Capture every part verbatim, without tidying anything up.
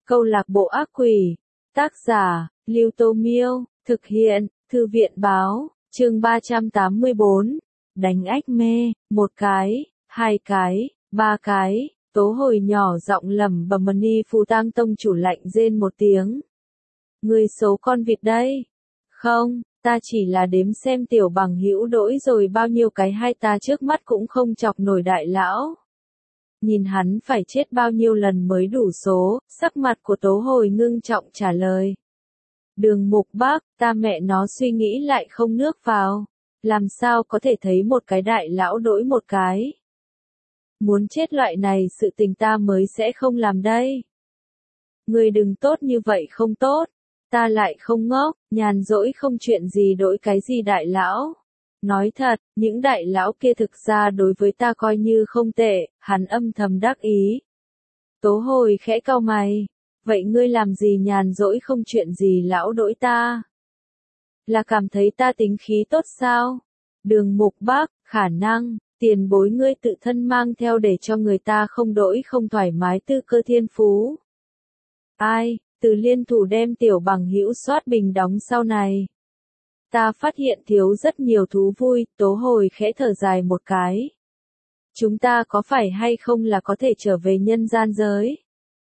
Câu lạc bộ ác quỷ. Tác giả, Lưu Tô Miêu. Thực hiện, Thư viện Báo. Chương ba trăm tám mươi bốn. Đánh ách mê. Một cái, hai cái, ba cái. Tố Hồi nhỏ giọng lẩm bẩm. Ni Phù Tang tông chủ lạnh rên một tiếng. Người xấu con vịt đây. Không, ta chỉ là đếm xem tiểu bằng hữu đỗi rồi bao nhiêu cái hai ta trước mắt cũng không chọc nổi đại lão. Nhìn hắn phải chết bao nhiêu lần mới đủ số, sắc mặt của Tố Hồi ngưng trọng trả lời. Đường Mục Bác, ta mẹ nó suy nghĩ lại không nước vào. Làm sao có thể thấy một cái đại lão đỗi một cái. Muốn chết loại này sự tình ta mới sẽ không làm đây. Người đừng tốt như vậy không tốt. Ta lại không ngốc, nhàn rỗi không chuyện gì đỗi cái gì đại lão. Nói thật, những đại lão kia thực ra đối với ta coi như không tệ, hắn âm thầm đắc ý. Tố Hồi khẽ cau mày. Vậy ngươi làm gì nhàn rỗi không chuyện gì lão đỗi ta? Là cảm thấy ta tính khí tốt sao? Đường Mục Bác, khả năng, tiền bối ngươi tự thân mang theo để cho người ta không đỗi không thoải mái tư cơ thiên phú. Ai, từ liên thủ đem tiểu bằng hữu soát bình đóng sau này. Ta phát hiện thiếu rất nhiều thú vui, Tố Hồi khẽ thở dài một cái. Chúng ta có phải hay không là có thể trở về nhân gian giới?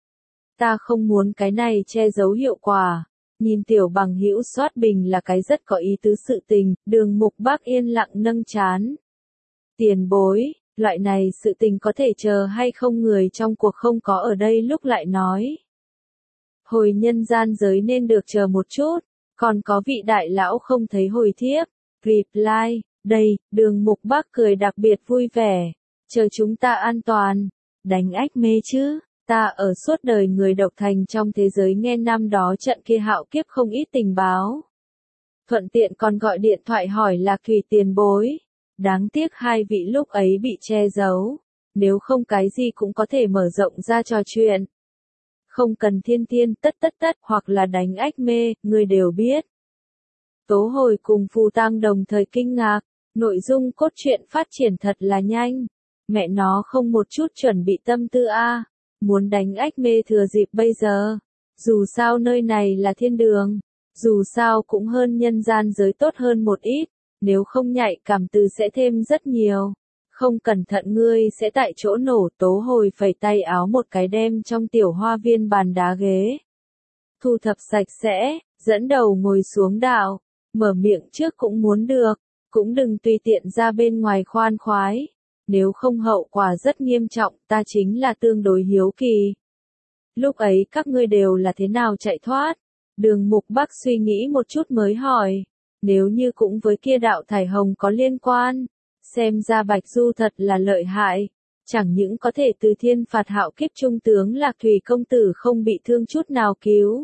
Ta không muốn cái này che giấu hiệu quả. Nhìn tiểu bằng hữu soát bình là cái rất có ý tứ sự tình, Đường Mục Bác yên lặng nâng trán. Tiền bối, loại này sự tình có thể chờ hay không người trong cuộc không có ở đây lúc lại nói. Hồi nhân gian giới nên được chờ một chút, còn có vị đại lão không thấy hồi thiếp. Reply, đây, Đường Mục Bác cười đặc biệt vui vẻ. Chờ chúng ta an toàn. Đánh ách mê chứ, ta ở suốt đời người độc thành trong thế giới nghe năm đó trận kia hạo kiếp không ít tình báo. Thuận tiện còn gọi điện thoại hỏi Lạc Thủy tiền bối. Đáng tiếc hai vị lúc ấy bị che giấu. Nếu không cái gì cũng có thể mở rộng ra trò chuyện. Không cần thiên thiên tất tất tất hoặc là đánh ách mê, người đều biết. Tố Hồi cùng Phù Tang đồng thời kinh ngạc, nội dung cốt truyện phát triển thật là nhanh. Mẹ nó không một chút chuẩn bị tâm tư a, muốn đánh ách mê thừa dịp bây giờ. Dù sao nơi này là thiên đường, dù sao cũng hơn nhân gian giới tốt hơn một ít, nếu không nhạy cảm từ sẽ thêm rất nhiều. Không cẩn thận ngươi sẽ tại chỗ nổ. Tố Hồi phẩy tay áo một cái đem trong tiểu hoa viên bàn đá ghế. Thu thập sạch sẽ, dẫn đầu ngồi xuống đạo, mở miệng trước cũng muốn được, cũng đừng tùy tiện ra bên ngoài khoan khoái. Nếu không hậu quả rất nghiêm trọng, ta chính là tương đối hiếu kỳ. Lúc ấy các ngươi đều là thế nào chạy thoát? Đường Mục Bác suy nghĩ một chút mới hỏi. Nếu như cũng với kia đạo thải hồng có liên quan. Xem ra Bạch Du thật là lợi hại, chẳng những có thể từ thiên phạt hạo kiếp trung tướng Lạc Thủy công tử không bị thương chút nào cứu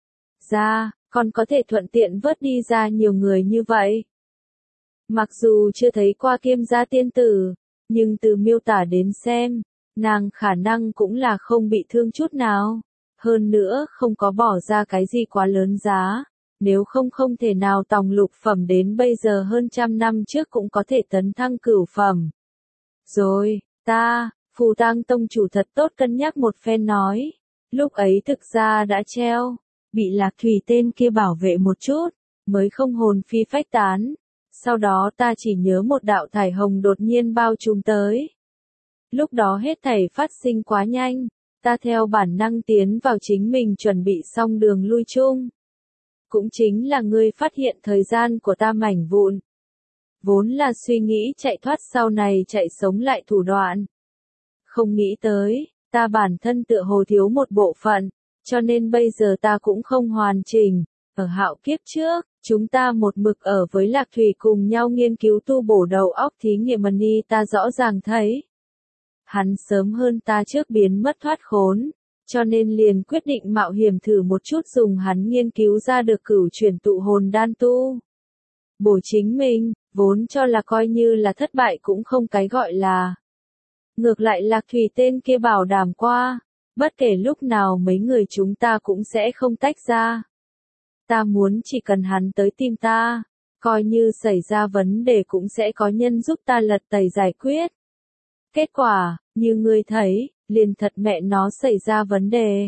ra, còn có thể thuận tiện vớt đi ra nhiều người như vậy. Mặc dù chưa thấy qua Kiêm gia tiên tử, nhưng từ miêu tả đến xem, nàng khả năng cũng là không bị thương chút nào, hơn nữa không có bỏ ra cái gì quá lớn giá. Nếu không không thể nào tòng lục phẩm đến bây giờ hơn trăm năm trước cũng có thể tấn thăng cửu phẩm. Rồi, ta, Phù Tang tông chủ thật tốt cân nhắc một phen nói. Lúc ấy thực ra đã treo, bị Lạc Thủy tên kia bảo vệ một chút, mới không hồn phi phách tán. Sau đó ta chỉ nhớ một đạo thải hồng đột nhiên bao trùm tới. Lúc đó hết thảy phát sinh quá nhanh, ta theo bản năng tiến vào chính mình chuẩn bị xong đường lui chung. Cũng chính là ngươi phát hiện thời gian của ta mảnh vụn. Vốn là suy nghĩ chạy thoát sau này chạy sống lại thủ đoạn. Không nghĩ tới, ta bản thân tựa hồ thiếu một bộ phận, cho nên bây giờ ta cũng không hoàn chỉnh. Ở hạo kiếp trước, chúng ta một mực ở với Lạc Thủy cùng nhau nghiên cứu tu bổ đầu óc thí nghiệm Ni ta rõ ràng thấy. Hắn sớm hơn ta trước biến mất thoát khốn. Cho nên liền quyết định mạo hiểm thử một chút dùng hắn nghiên cứu ra được cửu chuyển tụ hồn đan tu. Bổ chính mình, vốn cho là coi như là thất bại cũng không cái gọi là. Ngược lại Lạc Thủy tên kia bảo đảm qua, bất kể lúc nào mấy người chúng ta cũng sẽ không tách ra. Ta muốn chỉ cần hắn tới tìm ta, coi như xảy ra vấn đề cũng sẽ có nhân giúp ta lật tẩy giải quyết. Kết quả, như ngươi thấy, liền thật mẹ nó xảy ra vấn đề.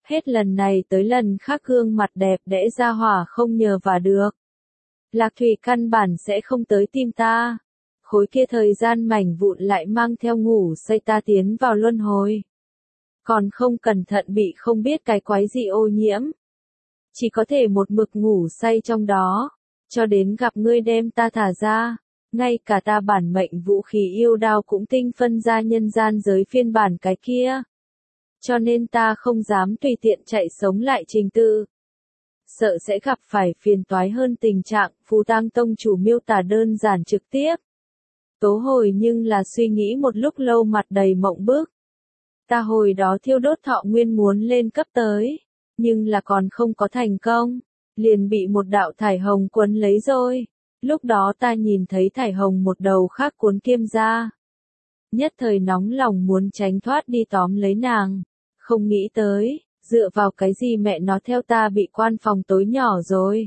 Hết lần này tới lần khác gương mặt đẹp đẽ ra hỏa không nhờ vả được. Lạc Thủy căn bản sẽ không tới tìm ta. Khối kia thời gian mảnh vụn lại mang theo ngủ say ta tiến vào luân hồi. Còn không cẩn thận bị không biết cái quái gì ô nhiễm. Chỉ có thể một mực ngủ say trong đó. Cho đến gặp ngươi đem ta thả ra. Ngay cả ta bản mệnh vũ khí yêu đao cũng tinh phân ra nhân gian giới phiên bản cái kia. Cho nên ta không dám tùy tiện chạy sống lại trình tự. Sợ sẽ gặp phải phiền toái hơn tình trạng, Phù Tang Tông chủ miêu tả đơn giản trực tiếp. Tố hồi nhưng là suy nghĩ một lúc lâu mặt đầy mộng bức. Ta hồi đó thiêu đốt thọ nguyên muốn lên cấp tới, nhưng là còn không có thành công, liền bị một đạo thải hồng quấn lấy rồi. Lúc đó ta nhìn thấy thải hồng một đầu khác cuốn kiêm ra. Nhất thời nóng lòng muốn tránh thoát đi tóm lấy nàng, không nghĩ tới, dựa vào cái gì mẹ nó theo ta bị quan phòng tối nhỏ rồi.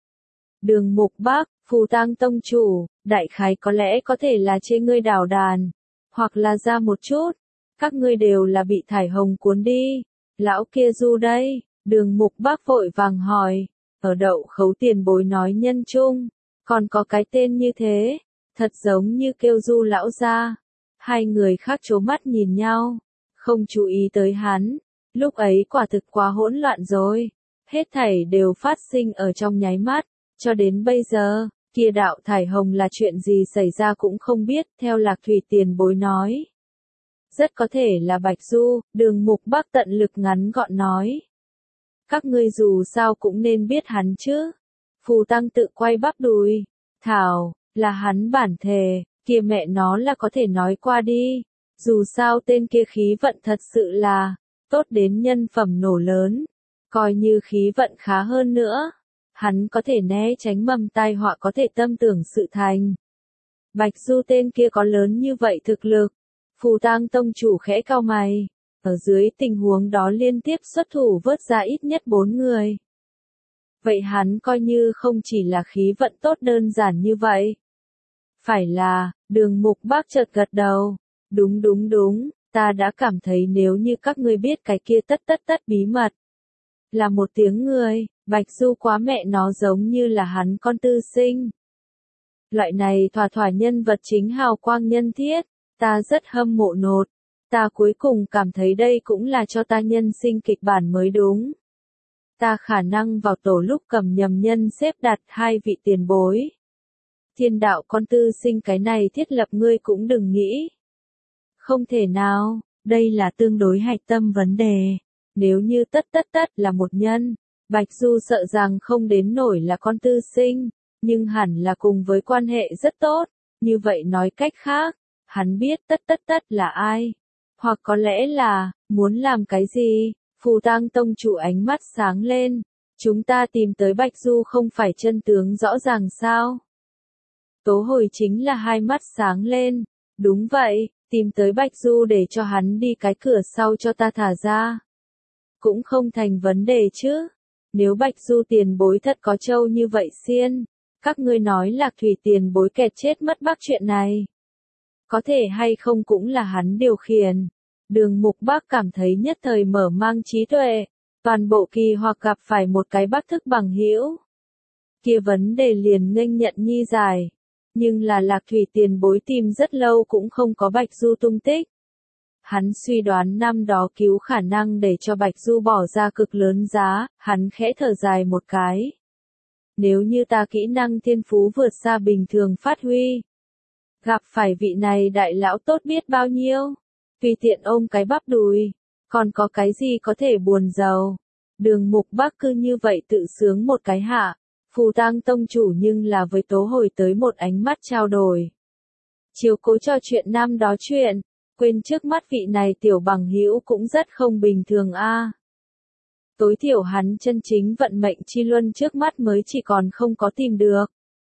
Đường Mục Bắc, Phù Tang Tông chủ, đại khái có lẽ có thể là chê ngươi đảo đàn, hoặc là ra một chút, các ngươi đều là bị thải hồng cuốn đi. Lão kia du đây, Đường Mục Bắc vội vàng hỏi, ở đậu khấu tiền bối nói nhân trung, còn có cái tên như thế, thật giống như kêu du lão gia. Hai người khác trố mắt nhìn nhau, không chú ý tới hắn. Lúc ấy quả thực quá hỗn loạn rồi, hết thảy đều phát sinh ở trong nháy mắt, cho đến bây giờ, kia đạo thải hồng là chuyện gì xảy ra cũng không biết, theo Lạc Thủy tiền bối nói. Rất có thể là Bạch Du, Đường Mục Bắc tận lực ngắn gọn nói. Các ngươi dù sao cũng nên biết hắn chứ. Phù Tăng tự quay bắp đùi, thảo, là hắn bản thề, kia mẹ nó là có thể nói qua đi. Dù sao tên kia khí vận thật sự là tốt đến nhân phẩm nổ lớn, coi như khí vận khá hơn nữa, hắn có thể né tránh mầm tai họa, có thể tâm tưởng sự thành. Bạch Du tên kia có lớn như vậy thực lực. Phù Tang Tông chủ khẽ cau mày, ở dưới tình huống đó liên tiếp xuất thủ vớt ra ít nhất bốn người. Vậy hắn coi như không chỉ là khí vận tốt đơn giản như vậy. Phải là, Đường Mục Bắc chợt gật đầu. Đúng đúng đúng, ta đã cảm thấy nếu như các ngươi biết cái kia tất tất tất bí mật. Là một tiếng người, Bạch Du quá mẹ nó giống như là hắn con tư sinh. Loại này thỏa thỏa nhân vật chính hào quang nhân thiết, ta rất hâm mộ nột. Ta cuối cùng cảm thấy đây cũng là cho ta nhân sinh kịch bản mới đúng. Ta khả năng vào tổ lúc cầm nhầm nhân xếp đặt hai vị tiền bối. Thiên đạo con tư sinh cái này thiết lập ngươi cũng đừng nghĩ. Không thể nào, đây là tương đối hạch tâm vấn đề. Nếu như tất tất tất là một nhân, Bạch Du sợ rằng không đến nổi là con tư sinh, nhưng hẳn là cùng với quan hệ rất tốt. Như vậy nói cách khác, hắn biết tất tất tất là ai. Hoặc có lẽ là, muốn làm cái gì, Phù Tang Tông chủ ánh mắt sáng lên. Chúng ta tìm tới Bạch Du không phải chân tướng rõ ràng sao? Tố hồi chính là hai mắt sáng lên. Đúng vậy, tìm tới Bạch Du để cho hắn đi cái cửa sau cho ta thả ra. Cũng không thành vấn đề chứ. Nếu Bạch Du tiền bối thật có trâu như vậy xiên, các ngươi nói Lạc Thủy tiền bối kẹt chết mất Bắc chuyện này. Có thể hay không cũng là hắn điều khiển. Đường Mục Bắc cảm thấy nhất thời mở mang trí tuệ, toàn bộ kỳ hoặc gặp phải một cái Bắc thức bằng hữu. Kia vấn đề liền nghênh nhận nhi giải. Nhưng là Lạc Thủy tiền bối tìm rất lâu cũng không có Bạch Du tung tích. Hắn suy đoán năm đó cứu khả năng để cho Bạch Du bỏ ra cực lớn giá, hắn khẽ thở dài một cái. Nếu như ta kỹ năng thiên phú vượt xa bình thường phát huy, gặp phải vị này đại lão tốt biết bao nhiêu, tùy tiện ôm cái bắp đùi, còn có cái gì có thể buồn giàu. Đường Mục Bắc cứ như vậy tự sướng một cái hạ. Phù Tang Tông chủ nhưng là với Tố Hồi tới một ánh mắt trao đổi. Chiều cố trò chuyện năm đó chuyện, quên trước mắt vị này tiểu bằng hữu cũng rất không bình thường a. À. Tối thiểu hắn chân chính vận mệnh chi luân trước mắt mới chỉ còn không có tìm được.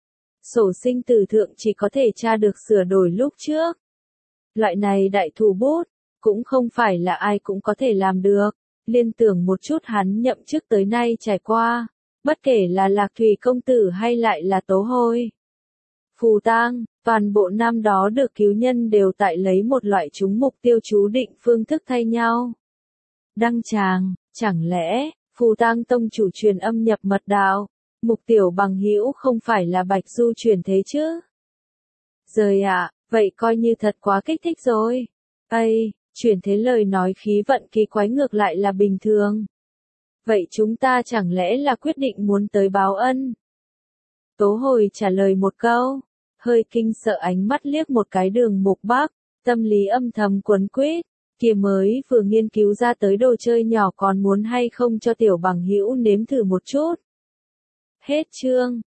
Sổ sinh tử thượng chỉ có thể tra được sửa đổi lúc trước. Loại này đại thủ bút, cũng không phải là ai cũng có thể làm được. Liên tưởng một chút hắn nhậm chức tới nay trải qua. Bất kể là Lạc Thủy công tử hay lại là Tố Hồi, Phù Tang, toàn bộ năm đó được cứu nhân đều tại lấy một loại chúng mục tiêu chú định phương thức thay nhau. Đăng tràng, Chẳng lẽ, Phù Tang tông chủ truyền âm nhập mật đạo, Mục Tiểu Bằng hữu không phải là Bạch Du truyền thế chứ? Rời ạ, à, vậy coi như thật quá kích thích rồi. Ây, truyền thế lời nói khí vận kỳ quái ngược lại là bình thường. Vậy chúng ta chẳng lẽ là quyết định muốn tới báo ân? Tố Hồi trả lời một câu, hơi kinh sợ ánh mắt liếc một cái Đường Mục Bắc, tâm lý âm thầm quấn quýt, kia mới vừa nghiên cứu ra tới đồ chơi nhỏ còn muốn hay không cho Tiểu Bằng hữu nếm thử một chút. Hết chương.